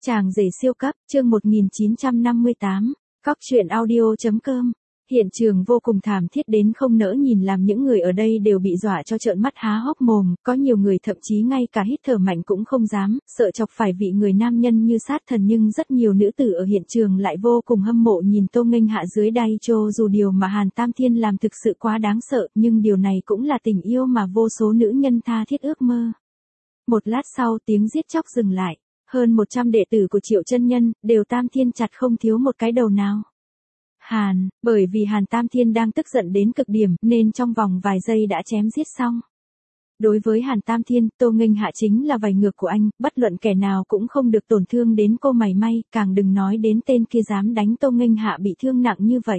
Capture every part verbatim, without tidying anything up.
Chàng rể siêu cấp, chương một nghìn chín trăm năm mươi tám, Cóc truyện audio.com. Hiện trường vô cùng thảm thiết đến không nỡ nhìn, làm những người ở đây đều bị dọa cho trợn mắt há hốc mồm, có nhiều người thậm chí ngay cả hít thở mạnh cũng không dám, sợ chọc phải vị người nam nhân như sát thần. Nhưng rất nhiều nữ tử ở hiện trường lại vô cùng hâm mộ nhìn Tô Nghênh Hạ dưới đai trô. Dù điều mà Hàn Tam Thiên làm thực sự quá đáng sợ, nhưng điều này cũng là tình yêu mà vô số nữ nhân tha thiết ước mơ. Một lát sau, tiếng giết chóc dừng lại. Hơn một trăm đệ tử của Triệu Chân Nhân đều Tam Thiên chặt không thiếu một cái đầu nào. Hàn, bởi vì Hàn Tam Thiên đang tức giận đến cực điểm nên trong vòng vài giây đã chém giết xong. Đối với Hàn Tam Thiên, Tô Nghênh Hạ chính là vảy ngược của anh, bất luận kẻ nào cũng không được tổn thương đến cô mảy may, càng đừng nói đến tên kia dám đánh Tô Nghênh Hạ bị thương nặng như vậy.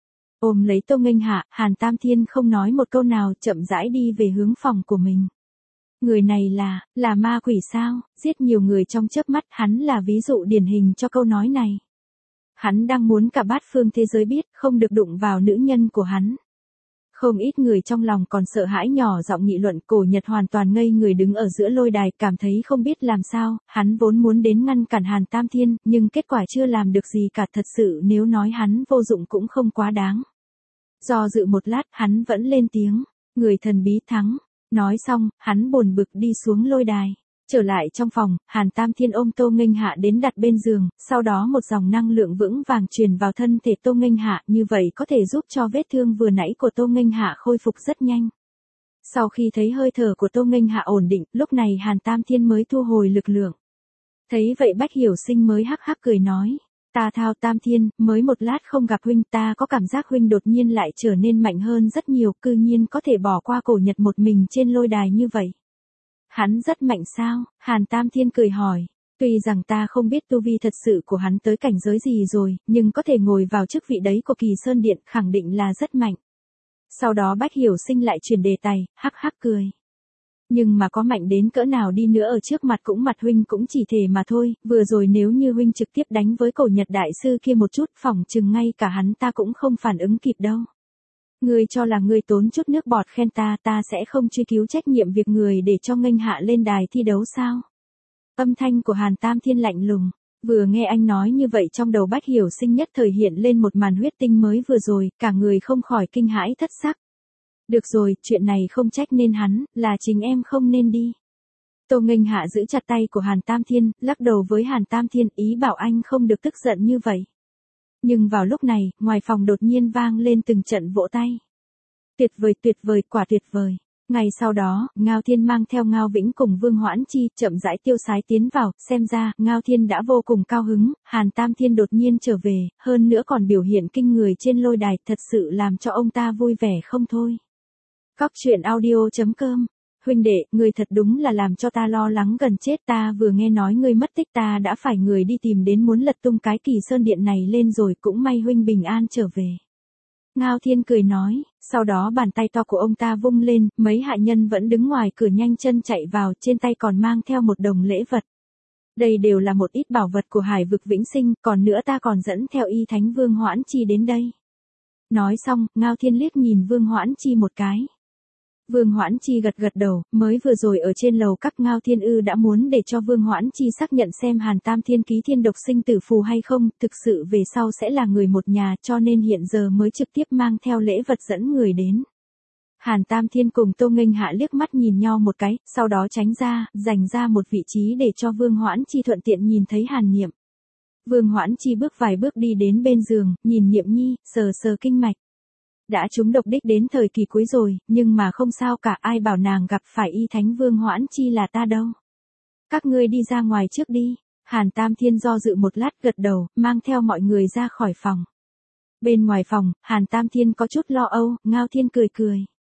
Ôm lấy Tô Nghênh Hạ, Hàn Tam Thiên không nói một câu nào, chậm rãi đi về hướng phòng của mình. Người này là, là ma quỷ sao, giết nhiều người trong chớp mắt, hắn là ví dụ điển hình cho câu nói này. Hắn đang muốn cả bát phương thế giới biết, không được đụng vào nữ nhân của hắn. Không ít người trong lòng còn sợ hãi nhỏ giọng nghị luận. Cổ Nhật hoàn toàn ngây người đứng ở giữa lôi đài, cảm thấy không biết làm sao. Hắn vốn muốn đến ngăn cản Hàn Tam Thiên, nhưng kết quả chưa làm được gì cả. Thật sự nếu nói hắn vô dụng cũng không quá đáng. Do dự một lát, hắn vẫn lên tiếng, người thần bí thắng. Nói xong, hắn buồn bực đi xuống lôi đài. Trở lại trong phòng, Hàn Tam Thiên ôm Tô Nghênh Hạ đến đặt bên giường, sau đó một dòng năng lượng vững vàng truyền vào thân thể Tô Nghênh Hạ, như vậy có thể giúp cho vết thương vừa nãy của Tô Nghênh Hạ khôi phục rất nhanh. Sau khi thấy hơi thở của Tô Nghênh Hạ ổn định, lúc này Hàn Tam Thiên mới thu hồi lực lượng. Thấy vậy Bách Hiểu Sinh mới hắc hắc cười nói, ta thao Tam Thiên, mới một lát không gặp huynh, ta có cảm giác huynh đột nhiên lại trở nên mạnh hơn rất nhiều, cư nhiên có thể bỏ qua Cổ Nhật một mình trên lôi đài như vậy. Hắn rất mạnh sao? Hàn Tam Thiên cười hỏi. Tuy rằng ta không biết tu vi thật sự của hắn tới cảnh giới gì rồi, nhưng có thể ngồi vào chức vị đấy của Kỳ Sơn Điện, khẳng định là rất mạnh. Sau đó Bách Hiểu Sinh lại chuyển đề tài, hắc hắc cười. Nhưng mà có mạnh đến cỡ nào đi nữa ở trước mặt cũng mặt huynh cũng chỉ thể mà thôi, vừa rồi nếu như huynh trực tiếp đánh với Cổ Nhật đại sư kia một chút, phỏng chừng ngay cả hắn ta cũng không phản ứng kịp đâu. Ngươi cho là ngươi tốn chút nước bọt khen ta, ta sẽ không truy cứu trách nhiệm việc người để cho Nghênh Hạ lên đài thi đấu sao? Âm thanh của Hàn Tam Thiên lạnh lùng. Vừa nghe anh nói như vậy, trong đầu Bách Hiểu Sinh nhất thời hiện lên một màn huyết tinh mới vừa rồi, cả người không khỏi kinh hãi thất sắc. Được rồi, chuyện này không trách nên hắn, là chính em không nên đi. Tô Nghênh Hạ giữ chặt tay của Hàn Tam Thiên, lắc đầu với Hàn Tam Thiên, ý bảo anh không được tức giận như vậy. Nhưng vào lúc này, ngoài phòng đột nhiên vang lên từng trận vỗ tay. Tuyệt vời, tuyệt vời, quả tuyệt vời. Ngày sau đó, Ngao Thiên mang theo Ngao Vĩnh cùng Vương Hoãn Chi chậm rãi tiêu sái tiến vào, xem ra, Ngao Thiên đã vô cùng cao hứng, Hàn Tam Thiên đột nhiên trở về, hơn nữa còn biểu hiện kinh người trên lôi đài, thật sự làm cho ông ta vui vẻ không thôi. Cóc truyện audio.com. Huynh đệ, ngươi thật đúng là làm cho ta lo lắng gần chết, ta vừa nghe nói ngươi mất tích ta đã phải người đi tìm đến muốn lật tung cái Kỳ Sơn Điện này lên rồi, cũng may huynh bình an trở về. Ngao Thiên cười nói, sau đó bàn tay to của ông ta vung lên, mấy hạ nhân vẫn đứng ngoài cửa nhanh chân chạy vào, trên tay còn mang theo một đồng lễ vật. Đây đều là một ít bảo vật của Hải vực Vĩnh Sinh, còn nữa ta còn dẫn theo Y Thánh Vương Hoãn Chi đến đây. Nói xong, Ngao Thiên liếc nhìn Vương Hoãn Chi một cái. Vương Hoãn Chi gật gật đầu, mới vừa rồi ở trên lầu các Ngao Thiên Ư đã muốn để cho Vương Hoãn Chi xác nhận xem Hàn Tam Thiên ký thiên độc sinh tử phù hay không, thực sự về sau sẽ là người một nhà, cho nên hiện giờ mới trực tiếp mang theo lễ vật dẫn người đến. Hàn Tam Thiên cùng Tô Nghênh Hạ liếc mắt nhìn nhau một cái, sau đó tránh ra, dành ra một vị trí để cho Vương Hoãn Chi thuận tiện nhìn thấy Hàn Niệm. Vương Hoãn Chi bước vài bước đi đến bên giường, nhìn Niệm Nhi, sờ sờ kinh mạch. Đã trúng độc đích đến thời kỳ cuối rồi, nhưng mà không sao cả, ai bảo nàng gặp phải Y Thánh Vương Hoãn Chi là ta đâu. Các ngươi đi ra ngoài trước đi. Hàn Tam Thiên do dự một lát gật đầu, mang theo mọi người ra khỏi phòng. Bên ngoài phòng, Hàn Tam Thiên có chút lo âu, Ngao Thiên cười cười.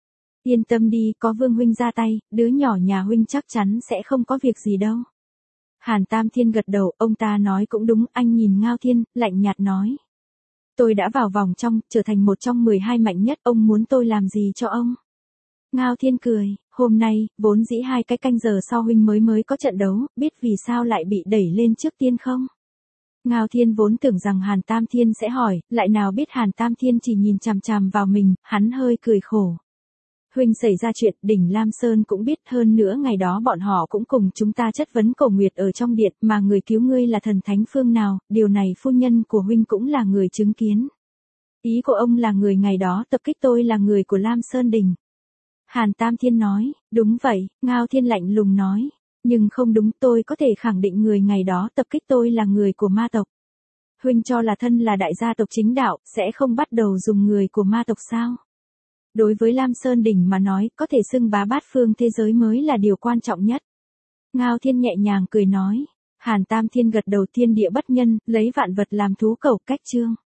Yên tâm đi, có Vương huynh ra tay, đứa nhỏ nhà huynh chắc chắn sẽ không có việc gì đâu. Hàn Tam Thiên gật đầu, ông ta nói cũng đúng, anh nhìn Ngao Thiên, lạnh nhạt nói. Tôi đã vào vòng trong, trở thành một trong mười hai mạnh nhất, ông muốn tôi làm gì cho ông? Ngao Thiên cười, hôm nay, vốn dĩ hai cái canh giờ sau huynh mới mới có trận đấu, biết vì sao lại bị đẩy lên trước tiên không? Ngao Thiên vốn tưởng rằng Hàn Tam Thiên sẽ hỏi, lại nào biết Hàn Tam Thiên chỉ nhìn chằm chằm vào mình, hắn hơi cười khổ. Huynh xảy ra chuyện, đỉnh Lam Sơn cũng biết, hơn nữa ngày đó bọn họ cũng cùng chúng ta chất vấn Cổ Nguyệt ở trong điện, mà người cứu ngươi là thần thánh phương nào, điều này phu nhân của Huynh cũng là người chứng kiến. Ý của ông là người ngày đó tập kích tôi là người của Lam Sơn Đình. Hàn Tam Thiên nói, đúng vậy, Ngao Thiên lạnh lùng nói, nhưng không đúng, tôi có thể khẳng định người ngày đó tập kích tôi là người của ma tộc. Huynh cho là thân là đại gia tộc chính đạo, sẽ không bắt đầu dùng người của ma tộc sao? Đối với Lam Sơn Đỉnh mà nói, có thể xưng bá bát phương thế giới mới là điều quan trọng nhất. Ngao Thiên nhẹ nhàng cười nói. Hàn Tam Thiên gật đầu, thiên địa bất nhân, lấy vạn vật làm thú cẩu, cách chương.